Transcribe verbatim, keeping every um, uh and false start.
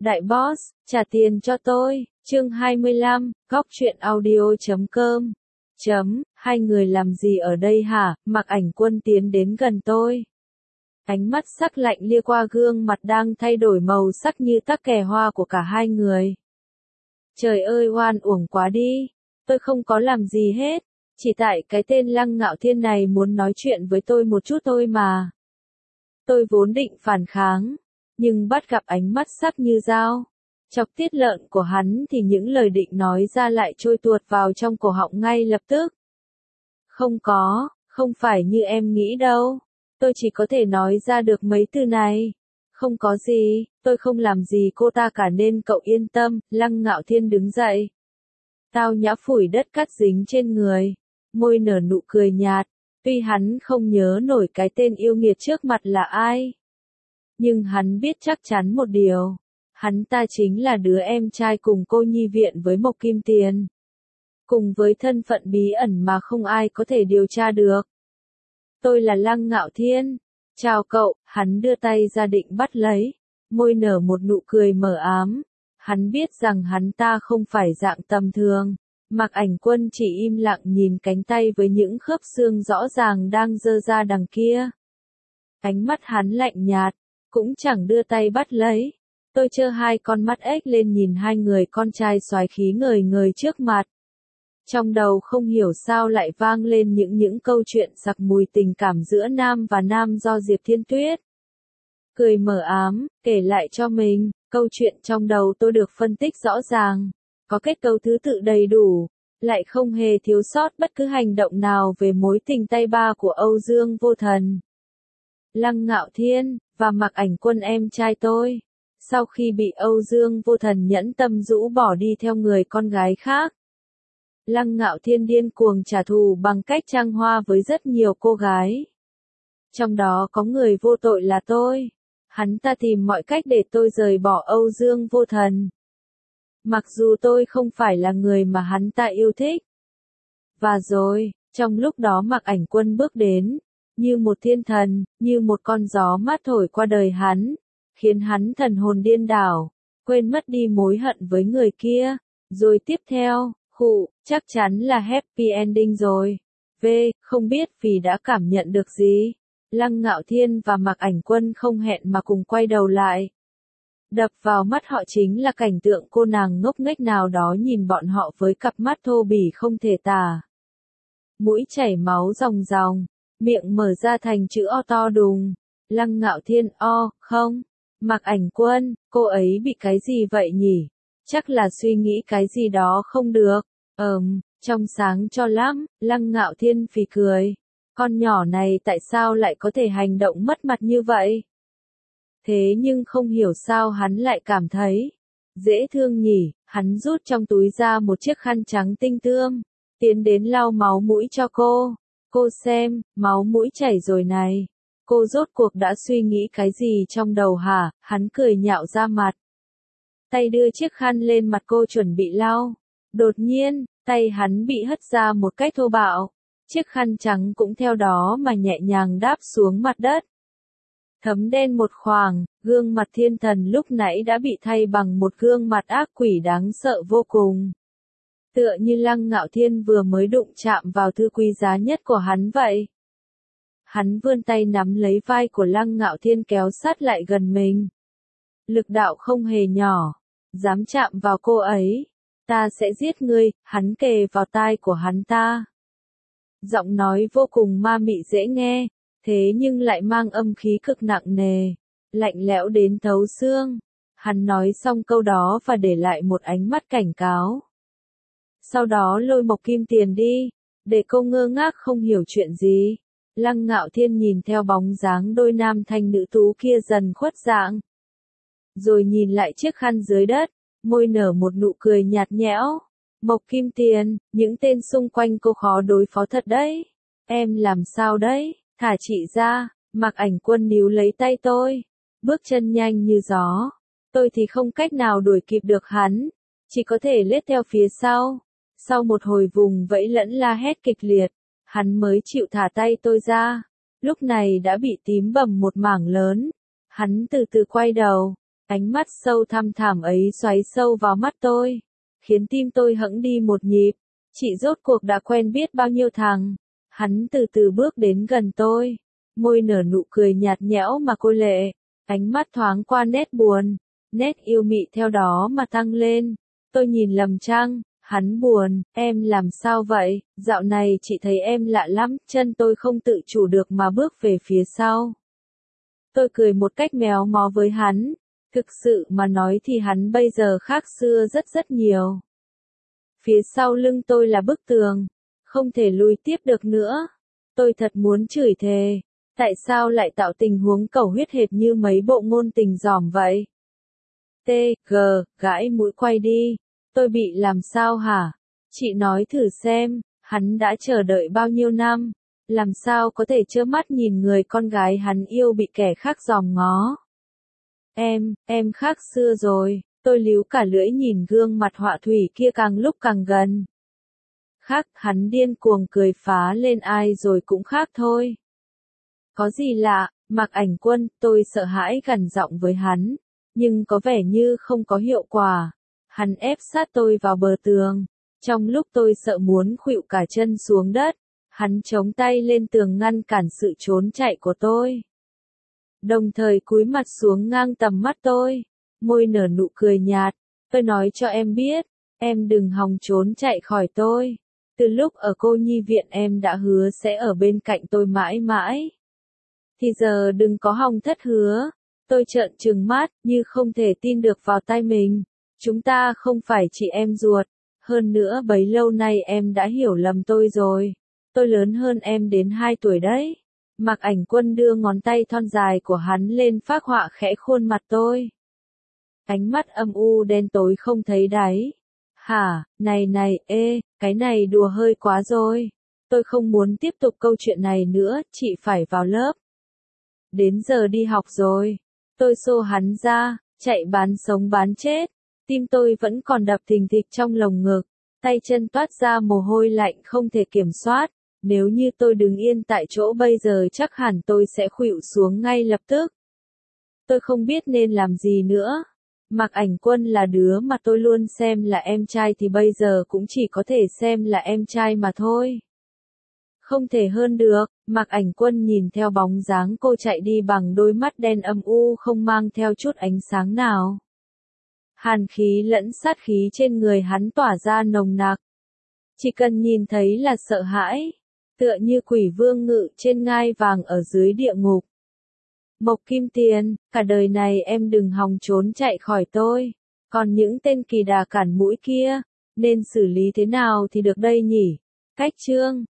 Đại boss, trả tiền cho tôi. Chương hai mươi lăm, góc truyện audio chấm com. Chấm, hai người làm gì ở đây hả? Mạc Ảnh Quân tiến đến gần tôi. Ánh mắt sắc lạnh lia qua gương mặt đang thay đổi màu sắc như tắc kè hoa của cả hai người. Trời ơi oan uổng quá đi. Tôi không có làm gì hết. Chỉ tại cái tên Lăng Ngạo Thiên này muốn nói chuyện với tôi một chút thôi mà. Tôi vốn định phản kháng, nhưng bắt gặp ánh mắt sắc như dao, chọc tiết lợn của hắn thì những lời định nói ra lại trôi tuột vào trong cổ họng ngay lập tức. Không có, không phải như em nghĩ đâu. Tôi chỉ có thể nói ra được mấy từ này. Không có gì, tôi không làm gì cô ta cả nên cậu yên tâm. Lăng Ngạo Thiên đứng dậy. Tao nhã phủi đất cát dính trên người, môi nở nụ cười nhạt. Tuy hắn không nhớ nổi cái tên yêu nghiệt trước mặt là ai, nhưng hắn biết chắc chắn một điều. Hắn ta chính là đứa em trai cùng cô nhi viện với Mộc Kim Tiền. Cùng với thân phận bí ẩn mà không ai có thể điều tra được. Tôi là Lăng Ngạo Thiên. Chào cậu, hắn đưa tay ra định bắt lấy. Môi nở một nụ cười mờ ám. Hắn biết rằng hắn ta không phải dạng tầm thường. Mạc Ảnh Quân chỉ im lặng nhìn cánh tay với những khớp xương rõ ràng đang giơ ra đằng kia. Ánh mắt hắn lạnh nhạt, cũng chẳng đưa tay bắt lấy. Tôi trơ hai con mắt ếch lên nhìn hai người con trai soái khí ngời ngời trước mặt. Trong đầu không hiểu sao lại vang lên những những câu chuyện sặc mùi tình cảm giữa nam và nam do Diệp Thiên Tuyết. Cười mờ ám, kể lại cho mình, câu chuyện trong đầu tôi được phân tích rõ ràng. Có kết cấu thứ tự đầy đủ, lại không hề thiếu sót bất cứ hành động nào về mối tình tay ba của Âu Dương Vô Thần. Lăng Ngạo Thiên, và Mạc Ảnh Quân em trai tôi, sau khi bị Âu Dương Vô Thần nhẫn tâm rũ bỏ đi theo người con gái khác. Lăng Ngạo Thiên điên cuồng trả thù bằng cách trăng hoa với rất nhiều cô gái. Trong đó có người vô tội là tôi. Hắn ta tìm mọi cách để tôi rời bỏ Âu Dương Vô Thần. Mặc dù tôi không phải là người mà hắn ta yêu thích. Và rồi, trong lúc đó Mạc Ảnh Quân bước đến, như một thiên thần, như một con gió mát thổi qua đời hắn, khiến hắn thần hồn điên đảo, quên mất đi mối hận với người kia. Rồi tiếp theo, khụ, chắc chắn là happy ending rồi. V, không biết vì đã cảm nhận được gì. Lăng Ngạo Thiên và Mạc Ảnh Quân không hẹn mà cùng quay đầu lại. Đập vào mắt họ chính là cảnh tượng cô nàng ngốc nghếch nào đó nhìn bọn họ với cặp mắt thô bỉ không thể tả. Mũi chảy máu ròng ròng, miệng mở ra thành chữ O to đùng. Lăng Ngạo Thiên o, không. Mạc Ảnh Quân, cô ấy bị cái gì vậy nhỉ? Chắc là suy nghĩ cái gì đó không được. Ừm, trong sáng cho lắm. Lăng Ngạo Thiên phì cười. Con nhỏ này tại sao lại có thể hành động mất mặt như vậy? Thế nhưng không hiểu sao hắn lại cảm thấy dễ thương nhỉ. Hắn rút trong túi ra một chiếc khăn trắng tinh tươm, tiến đến lau máu mũi cho cô. Cô xem, máu mũi chảy rồi này. Cô rốt cuộc đã suy nghĩ cái gì trong đầu hả? Hắn cười nhạo ra mặt. Tay đưa chiếc khăn lên mặt cô chuẩn bị lau. Đột nhiên, tay hắn bị hất ra một cách thô bạo. Chiếc khăn trắng cũng theo đó mà nhẹ nhàng đáp xuống mặt đất. Thấm đen một khoảng, gương mặt thiên thần lúc nãy đã bị thay bằng một gương mặt ác quỷ đáng sợ vô cùng. Tựa như Lăng Ngạo Thiên vừa mới đụng chạm vào thứ quý giá nhất của hắn vậy. Hắn vươn tay nắm lấy vai của Lăng Ngạo Thiên kéo sát lại gần mình. Lực đạo không hề nhỏ, dám chạm vào cô ấy, ta sẽ giết ngươi. Hắn kề vào tai của hắn ta. Giọng nói vô cùng ma mị dễ nghe, thế nhưng lại mang âm khí cực nặng nề, lạnh lẽo đến thấu xương. Hắn nói xong câu đó và để lại một ánh mắt cảnh cáo. Sau đó lôi Mộc Kim Tiền đi, để cô ngơ ngác không hiểu chuyện gì. Lăng Ngạo Thiên nhìn theo bóng dáng đôi nam thanh nữ tú kia dần khuất dạng. Rồi nhìn lại chiếc khăn dưới đất, môi nở một nụ cười nhạt nhẽo. Mộc Kim Tiền, những tên xung quanh cô khó đối phó thật đấy. Em làm sao đấy? Thả chị ra. Mạc Ảnh Quân níu lấy tay tôi, bước chân nhanh như gió. Tôi thì không cách nào đuổi kịp được hắn, chỉ có thể lết theo phía sau. Sau một hồi vùng vẫy lẫn la hét kịch liệt, hắn mới chịu thả tay tôi ra. Lúc này đã bị tím bầm một mảng lớn. Hắn từ từ quay đầu, Ánh mắt sâu thăm thẳm ấy xoáy sâu vào mắt tôi, khiến tim tôi hẫng đi một nhịp. Chị rốt cuộc đã quen biết bao nhiêu thằng? Hắn từ từ bước đến gần tôi, môi nở nụ cười nhạt nhẽo mà cô lệ, ánh mắt thoáng qua nét buồn, nét yêu mị theo đó mà tăng lên. Tôi nhìn lầm chăng? Hắn buồn, em làm sao vậy? Dạo này chị thấy em lạ lắm, chân tôi không tự chủ được mà bước về phía sau. Tôi cười một cách méo mó với hắn, thực sự mà nói thì hắn bây giờ khác xưa rất rất nhiều. Phía sau lưng tôi là bức tường, không thể lùi tiếp được nữa. Tôi thật muốn chửi thề, tại sao lại tạo tình huống cầu huyết hệt như mấy bộ ngôn tình giỏm vậy? T, G, gãi mũi quay đi. Tôi bị làm sao hả? Chị nói thử xem, hắn đã chờ đợi bao nhiêu năm, làm sao có thể trơ mắt nhìn người con gái hắn yêu bị kẻ khác giòm ngó. Em, em khác xưa rồi, tôi líu cả lưỡi nhìn gương mặt họa thủy kia càng lúc càng gần. Khác, hắn điên cuồng cười phá lên, ai rồi cũng khác thôi. Có gì lạ, Mạc Ảnh Quân, tôi sợ hãi gằn giọng với hắn, nhưng có vẻ như không có hiệu quả. Hắn ép sát tôi vào bờ tường, trong lúc tôi sợ muốn khuỵu cả chân xuống đất, hắn chống tay lên tường ngăn cản sự trốn chạy của tôi. Đồng thời cúi mặt xuống ngang tầm mắt tôi, môi nở nụ cười nhạt, tôi nói cho em biết, em đừng hòng trốn chạy khỏi tôi. Từ lúc ở cô nhi viện em đã hứa sẽ ở bên cạnh tôi mãi mãi. Thì giờ đừng có hòng thất hứa. Tôi trợn trừng mắt, như không thể tin được vào tai mình. Chúng ta không phải chị em ruột. Hơn nữa bấy lâu nay em đã hiểu lầm tôi rồi. Tôi lớn hơn em đến hai tuổi đấy. Mạc Ảnh Quân đưa ngón tay thon dài của hắn lên phác họa khẽ khuôn mặt tôi. Ánh mắt âm u đen tối không thấy đáy. Hả, này này, ê, cái này đùa hơi quá rồi. Tôi không muốn tiếp tục câu chuyện này nữa, chị phải vào lớp. Đến giờ đi học rồi. Tôi xô hắn ra, chạy bán sống bán chết. Tim tôi vẫn còn đập thình thịch trong lồng ngực. Tay chân toát ra mồ hôi lạnh không thể kiểm soát. Nếu như tôi đứng yên tại chỗ bây giờ chắc hẳn tôi sẽ khuỵu xuống ngay lập tức. Tôi không biết nên làm gì nữa. Mạc Ảnh Quân là đứa mà tôi luôn xem là em trai thì bây giờ cũng chỉ có thể xem là em trai mà thôi. Không thể hơn được, Mạc Ảnh Quân nhìn theo bóng dáng cô chạy đi bằng đôi mắt đen âm u không mang theo chút ánh sáng nào. Hàn khí lẫn sát khí trên người hắn tỏa ra nồng nặc. Chỉ cần nhìn thấy là sợ hãi, tựa như quỷ vương ngự trên ngai vàng ở dưới địa ngục. Mộc Kim Tiền, cả đời này em đừng hòng trốn chạy khỏi tôi. Còn những tên kỳ đà cản mũi kia, nên xử lý thế nào thì được đây nhỉ? Cách chương